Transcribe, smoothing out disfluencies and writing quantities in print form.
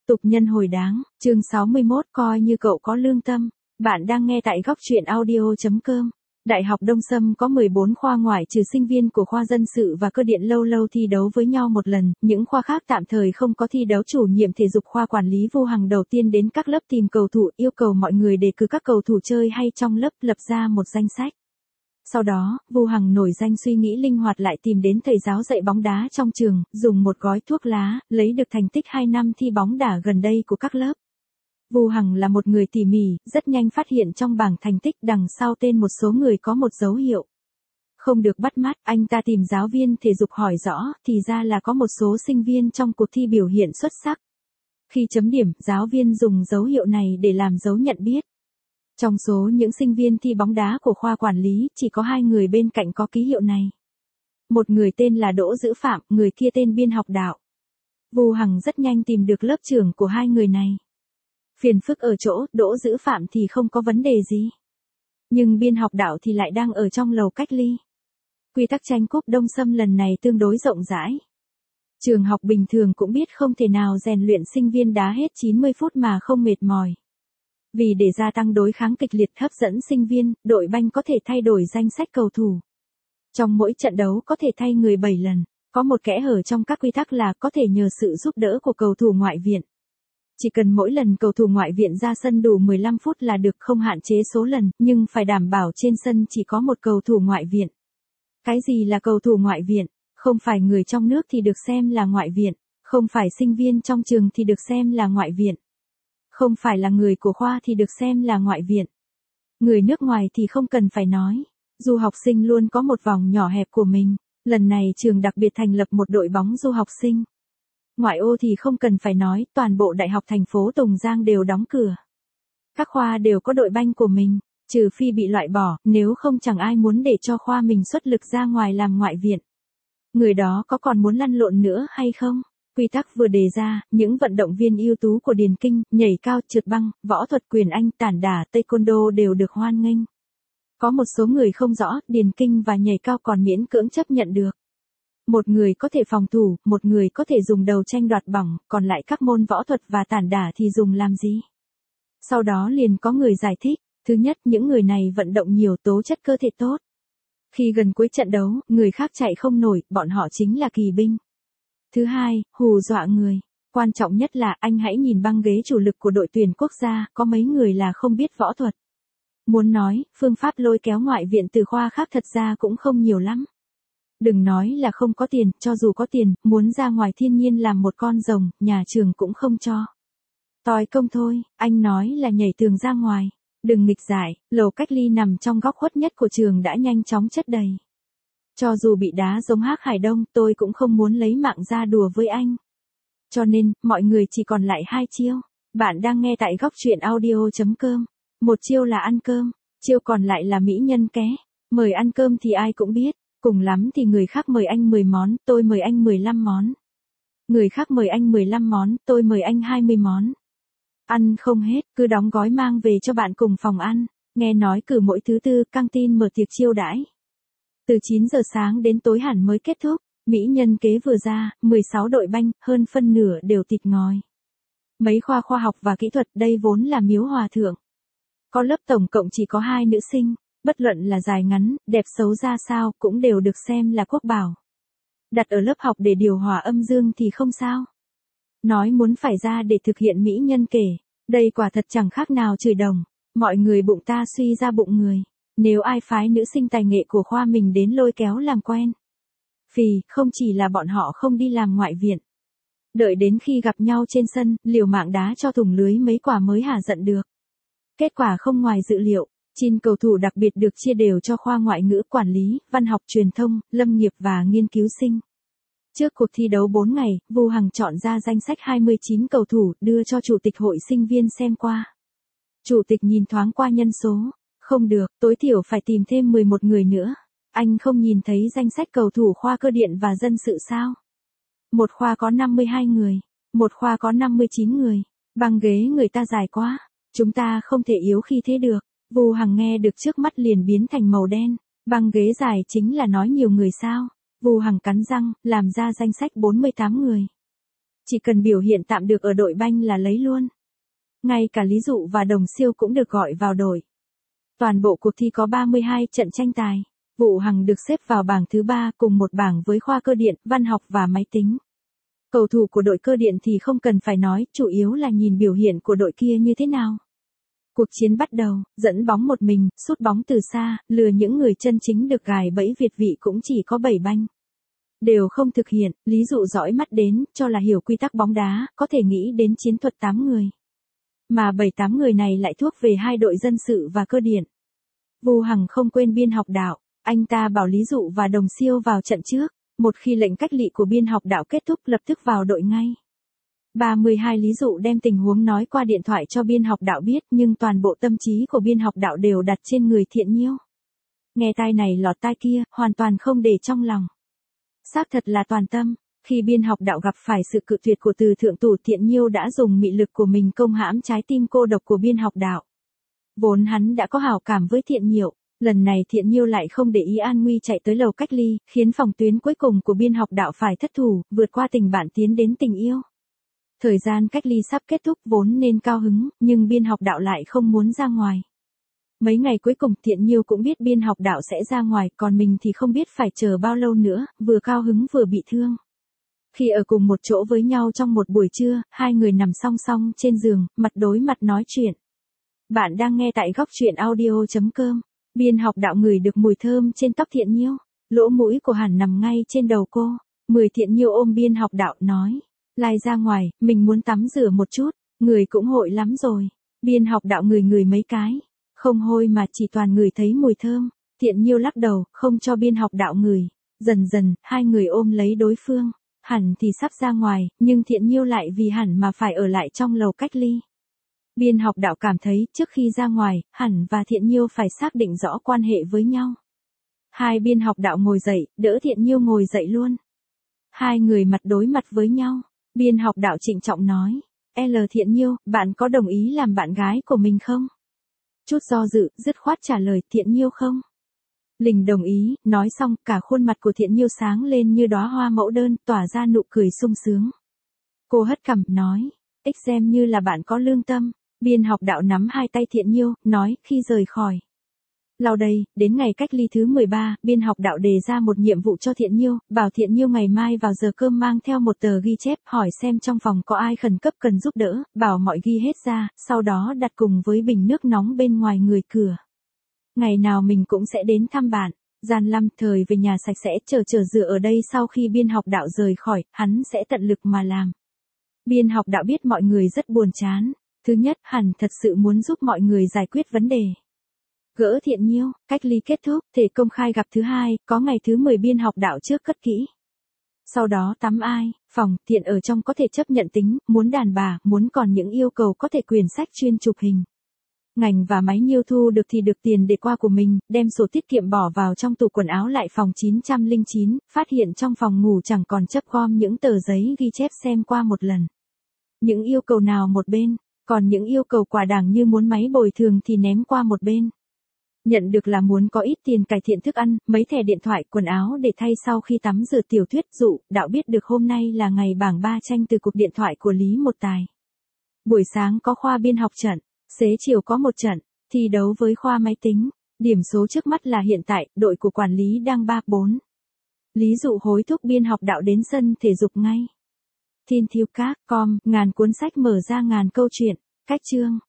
Tục nhân hồi đáng, chương 61 coi như cậu có lương tâm. Bạn đang nghe tại góc truyện audio.com. Đại học Đông Xâm có 14 khoa ngoại trừ sinh viên của khoa dân sự và cơ điện lâu lâu thi đấu với nhau một lần, những khoa khác tạm thời không có thi đấu. Chủ nhiệm thể dục khoa quản lý Vu Hằng đầu tiên đến các lớp tìm cầu thủ, yêu cầu mọi người đề cử các cầu thủ chơi hay trong lớp, lập ra một danh sách. Sau đó, Vu Hằng nổi danh suy nghĩ linh hoạt lại tìm đến thầy giáo dạy bóng đá trong trường, dùng một gói thuốc lá, lấy được thành tích 2 năm thi bóng đá gần đây của các lớp. Vu Hằng là một người tỉ mỉ, rất nhanh phát hiện trong bảng thành tích đằng sau tên một số người có một dấu hiệu không được bắt mắt. Anh ta tìm giáo viên thể dục hỏi rõ, thì ra là có một số sinh viên trong cuộc thi biểu hiện xuất sắc. Khi chấm điểm, giáo viên dùng dấu hiệu này để làm dấu nhận biết. Trong số những sinh viên thi bóng đá của khoa quản lý, chỉ có 2 người bên cạnh có ký hiệu này. Một người tên là Đỗ Dữ Phạm, người kia tên Biên Học Đạo. Vu Hằng rất nhanh tìm được lớp trưởng của 2 người này. Phiền phức ở chỗ, Đỗ Dữ Phạm thì không có vấn đề gì. Nhưng Biên Học Đạo thì lại đang ở trong lầu cách ly. Quy tắc tranh cúp Đông Xâm lần này tương đối rộng rãi. Trường học bình thường cũng biết không thể nào rèn luyện sinh viên đá hết 90 phút mà không mệt mỏi. Vì để gia tăng đối kháng kịch liệt hấp dẫn sinh viên, đội banh có thể thay đổi danh sách cầu thủ. Trong mỗi trận đấu có thể thay người 7 lần. Có một kẽ hở trong các quy tắc là có thể nhờ sự giúp đỡ của cầu thủ ngoại viện. Chỉ cần mỗi lần cầu thủ ngoại viện ra sân đủ 15 phút là được, không hạn chế số lần, nhưng phải đảm bảo trên sân chỉ có một cầu thủ ngoại viện. Cái gì là cầu thủ ngoại viện? Không phải người trong nước thì được xem là ngoại viện. Không phải sinh viên trong trường thì được xem là ngoại viện. Không phải là người của khoa thì được xem là ngoại viện. Người nước ngoài thì không cần phải nói. Du học sinh luôn có một vòng nhỏ hẹp của mình. Lần này trường đặc biệt thành lập một đội bóng du học sinh. Ngoại ô thì không cần phải nói, toàn bộ đại học thành phố Tùng Giang đều đóng cửa. Các khoa đều có đội banh của mình, trừ phi bị loại bỏ, nếu không chẳng ai muốn để cho khoa mình xuất lực ra ngoài làm ngoại viện. Người đó có còn muốn lăn lộn nữa hay không? Quy tắc vừa đề ra, những vận động viên ưu tú của điền kinh, nhảy cao, trượt băng, võ thuật quyền Anh, tản đả, taekwondo đều được hoan nghênh. Có một số người không rõ, điền kinh và nhảy cao còn miễn cưỡng chấp nhận được. Một người có thể phòng thủ, một người có thể dùng đầu tranh đoạt bỏng, còn lại các môn võ thuật và tản đả thì dùng làm gì? Sau đó liền có người giải thích, thứ nhất, những người này vận động nhiều, tố chất cơ thể tốt. Khi gần cuối trận đấu, người khác chạy không nổi, bọn họ chính là kỳ binh. Thứ hai, hù dọa người. Quan trọng nhất là anh hãy nhìn băng ghế chủ lực của đội tuyển quốc gia, có mấy người là không biết võ thuật. Muốn nói, phương pháp lôi kéo ngoại viện từ khoa khác thật ra cũng không nhiều lắm. Đừng nói là không có tiền, cho dù có tiền, muốn ra ngoài thiên nhiên làm một con rồng, nhà trường cũng không cho. Tòi công thôi, anh nói là nhảy tường ra ngoài. Đừng nghịch giải, lầu cách ly nằm trong góc khuất nhất của trường đã nhanh chóng chất đầy. Cho dù bị đá giống Hắc Hải Đông, tôi cũng không muốn lấy mạng ra đùa với anh. Cho nên, mọi người chỉ còn lại 2 chiêu. Bạn đang nghe tại góc truyện audio.com. Một chiêu là ăn cơm, chiêu còn lại là mỹ nhân ké. Mời ăn cơm thì ai cũng biết. Cùng lắm thì người khác mời anh 10 món, tôi mời anh 15 món. Người khác mời anh 15 món, tôi mời anh 20 món. Ăn không hết, cứ đóng gói mang về cho bạn cùng phòng ăn. Nghe nói cứ mỗi thứ Tư, căng tin mở tiệc chiêu đãi. Từ 9 giờ sáng đến tối hẳn mới kết thúc. Mỹ nhân kế vừa ra, 16 đội banh, hơn phân nửa đều thịt ngòi. Mấy khoa khoa học và kỹ thuật, đây vốn là miếu hòa thượng. Có lớp tổng cộng chỉ có 2 nữ sinh. Bất luận là dài ngắn, đẹp xấu ra sao, cũng đều được xem là quốc bảo. Đặt ở lớp học để điều hòa âm dương thì không sao. Nói muốn phải ra để thực hiện mỹ nhân kể, đây quả thật chẳng khác nào chửi đồng. Mọi người bụng ta suy ra bụng người. Nếu ai phái nữ sinh tài nghệ của khoa mình đến lôi kéo làm quen. Phì, không chỉ là bọn họ không đi làm ngoại viện. Đợi đến khi gặp nhau trên sân, liều mạng đá cho thủng lưới mấy quả mới hả giận được. Kết quả không ngoài dự liệu. 9 cầu thủ đặc biệt được chia đều cho khoa ngoại ngữ, quản lý, văn học truyền thông, lâm nghiệp và nghiên cứu sinh. Trước cuộc thi đấu 4 ngày, Vu Hằng chọn ra danh sách 29 cầu thủ, đưa cho Chủ tịch hội sinh viên xem qua. Chủ tịch nhìn thoáng qua nhân số. Không được, tối thiểu phải tìm thêm 11 người nữa. Anh không nhìn thấy danh sách cầu thủ khoa cơ điện và dân sự sao? Một khoa có 52 người. Một khoa có 59 người. Băng ghế người ta dài quá. Chúng ta không thể yếu khi thế được. Vu Hằng nghe được trước mắt liền biến thành màu đen. Băng ghế dài chính là nói nhiều người sao? Vu Hằng cắn răng, làm ra danh sách 48 người. Chỉ cần biểu hiện tạm được ở đội banh là lấy luôn. Ngay cả Lý Dụ và Đồng Siêu cũng được gọi vào đội. Toàn bộ cuộc thi có 32 trận tranh tài. Vũ Hằng được xếp vào bảng thứ 3 cùng một bảng với khoa cơ điện, văn học và máy tính. Cầu thủ của đội cơ điện thì không cần phải nói, chủ yếu là nhìn biểu hiện của đội kia như thế nào. Cuộc chiến bắt đầu, dẫn bóng một mình, sút bóng từ xa, lừa những người chân chính được gài bẫy Việt vị cũng chỉ có 7 banh. Đều không thực hiện, Lý Dụ dõi mắt đến, cho là hiểu quy tắc bóng đá, có thể nghĩ đến chiến thuật 8 người. Mà 7-8 người này lại thuộc về hai đội dân sự và cơ điện. Vũ Hằng không quên biên học đạo, anh ta bảo Lý Dụ và Đồng Siêu vào trận trước, một khi lệnh cách ly của biên học đạo kết thúc lập tức vào đội ngay. 32 Lý Dụ đem tình huống nói qua điện thoại cho biên học đạo biết nhưng toàn bộ tâm trí của biên học đạo đều đặt trên người Thiện Nhiêu. Nghe tai này lọt tai kia, hoàn toàn không để trong lòng. Xác thật là toàn tâm, khi biên học đạo gặp phải sự cự tuyệt của từ thượng tủ Thiện Nhiêu đã dùng mị lực của mình công hãm trái tim cô độc của biên học đạo. Vốn hắn đã có hảo cảm với Thiện Nhiêu, lần này Thiện Nhiêu lại không để ý an nguy chạy tới lầu cách ly, khiến phòng tuyến cuối cùng của biên học đạo phải thất thủ, vượt qua tình bạn tiến đến tình yêu. Thời gian cách ly sắp kết thúc vốn nên cao hứng, nhưng biên học đạo lại không muốn ra ngoài. Mấy ngày cuối cùng Thiện Nhiêu cũng biết biên học đạo sẽ ra ngoài, còn mình thì không biết phải chờ bao lâu nữa, vừa cao hứng vừa bị thương. Khi ở cùng một chỗ với nhau trong một buổi trưa, hai người nằm song song trên giường, mặt đối mặt nói chuyện. Bạn đang nghe tại góc truyện audio.com. Biên học đạo ngửi được mùi thơm trên tóc Thiện Nhiêu, lỗ mũi của hẳn nằm ngay trên đầu cô. Thiện Nhiêu ôm biên học đạo nói, lai ra ngoài, mình muốn tắm rửa một chút, người cũng hội lắm rồi. Biên học đạo ngửi mấy cái, không hôi mà chỉ toàn ngửi thấy mùi thơm. Thiện Nhiêu lắc đầu, không cho biên học đạo ngửi. Dần dần, hai người ôm lấy đối phương. Hẳn thì sắp ra ngoài, nhưng Thiện Nhiêu lại vì hẳn mà phải ở lại trong lầu cách ly. Biên học đạo cảm thấy trước khi ra ngoài, hẳn và Thiện Nhiêu phải xác định rõ quan hệ với nhau. Hai biên học đạo ngồi dậy, đỡ Thiện Nhiêu ngồi dậy luôn. Hai người mặt đối mặt với nhau. Biên học đạo trịnh trọng nói, Thiện Nhiêu, bạn có đồng ý làm bạn gái của mình không? Chút do dự, dứt khoát trả lời, Thiện Nhiêu không? Lình đồng ý, nói xong, cả khuôn mặt của Thiện Nhiêu sáng lên như đóa hoa mẫu đơn, tỏa ra nụ cười sung sướng. Cô hất cằm, nói, xem như là bạn có lương tâm. Biên học đạo nắm hai tay Thiện Nhiêu, nói, khi rời khỏi. Sau đây, đến ngày cách ly thứ 13, biên học đạo đề ra một nhiệm vụ cho Thiện Nhiêu, bảo Thiện Nhiêu ngày mai vào giờ cơm mang theo một tờ ghi chép, hỏi xem trong phòng có ai khẩn cấp cần giúp đỡ, bảo mọi ghi hết ra, sau đó đặt cùng với bình nước nóng bên ngoài người cửa. Ngày nào mình cũng sẽ đến thăm bạn. Gian Lâm thời về nhà sạch sẽ chờ rửa ở đây sau khi biên học đạo rời khỏi, hắn sẽ tận lực mà làm. Biên học đạo biết mọi người rất buồn chán. Thứ nhất, hẳn thật sự muốn giúp mọi người giải quyết vấn đề. Gỡ Thiện Nhiêu, cách ly kết thúc, thể công khai gặp thứ hai, có ngày thứ 10 biên học đạo trước cất kỹ. Sau đó tắm ai, phòng, Thiện ở trong có thể chấp nhận tính, muốn đàn bà, muốn còn những yêu cầu có thể quyển sách chuyên chụp hình. Ngành và máy Nhiêu thu được thì được tiền để qua của mình, đem sổ tiết kiệm bỏ vào trong tủ quần áo lại phòng 909, phát hiện trong phòng ngủ chẳng còn chấp gom những tờ giấy ghi chép xem qua một lần. Những yêu cầu nào một bên, còn những yêu cầu quả đảng như muốn máy bồi thường thì ném qua một bên. Nhận được là muốn có ít tiền cải thiện thức ăn, mấy thẻ điện thoại, quần áo để thay sau khi tắm rửa. Tiểu thuyết dụ, đạo biết được hôm nay là ngày bảng 3 tranh từ cuộc điện thoại của Lý Một Tài. Buổi sáng có khoa biên học trận, xế chiều có một trận, thi đấu với khoa máy tính. Điểm số trước mắt là hiện tại, đội của quản lý đang 3-4. Lý Dụ hối thúc biên học đạo đến sân thể dục ngay. Thiên Thiêu Các, com, ngàn cuốn sách mở ra ngàn câu chuyện, cách chương.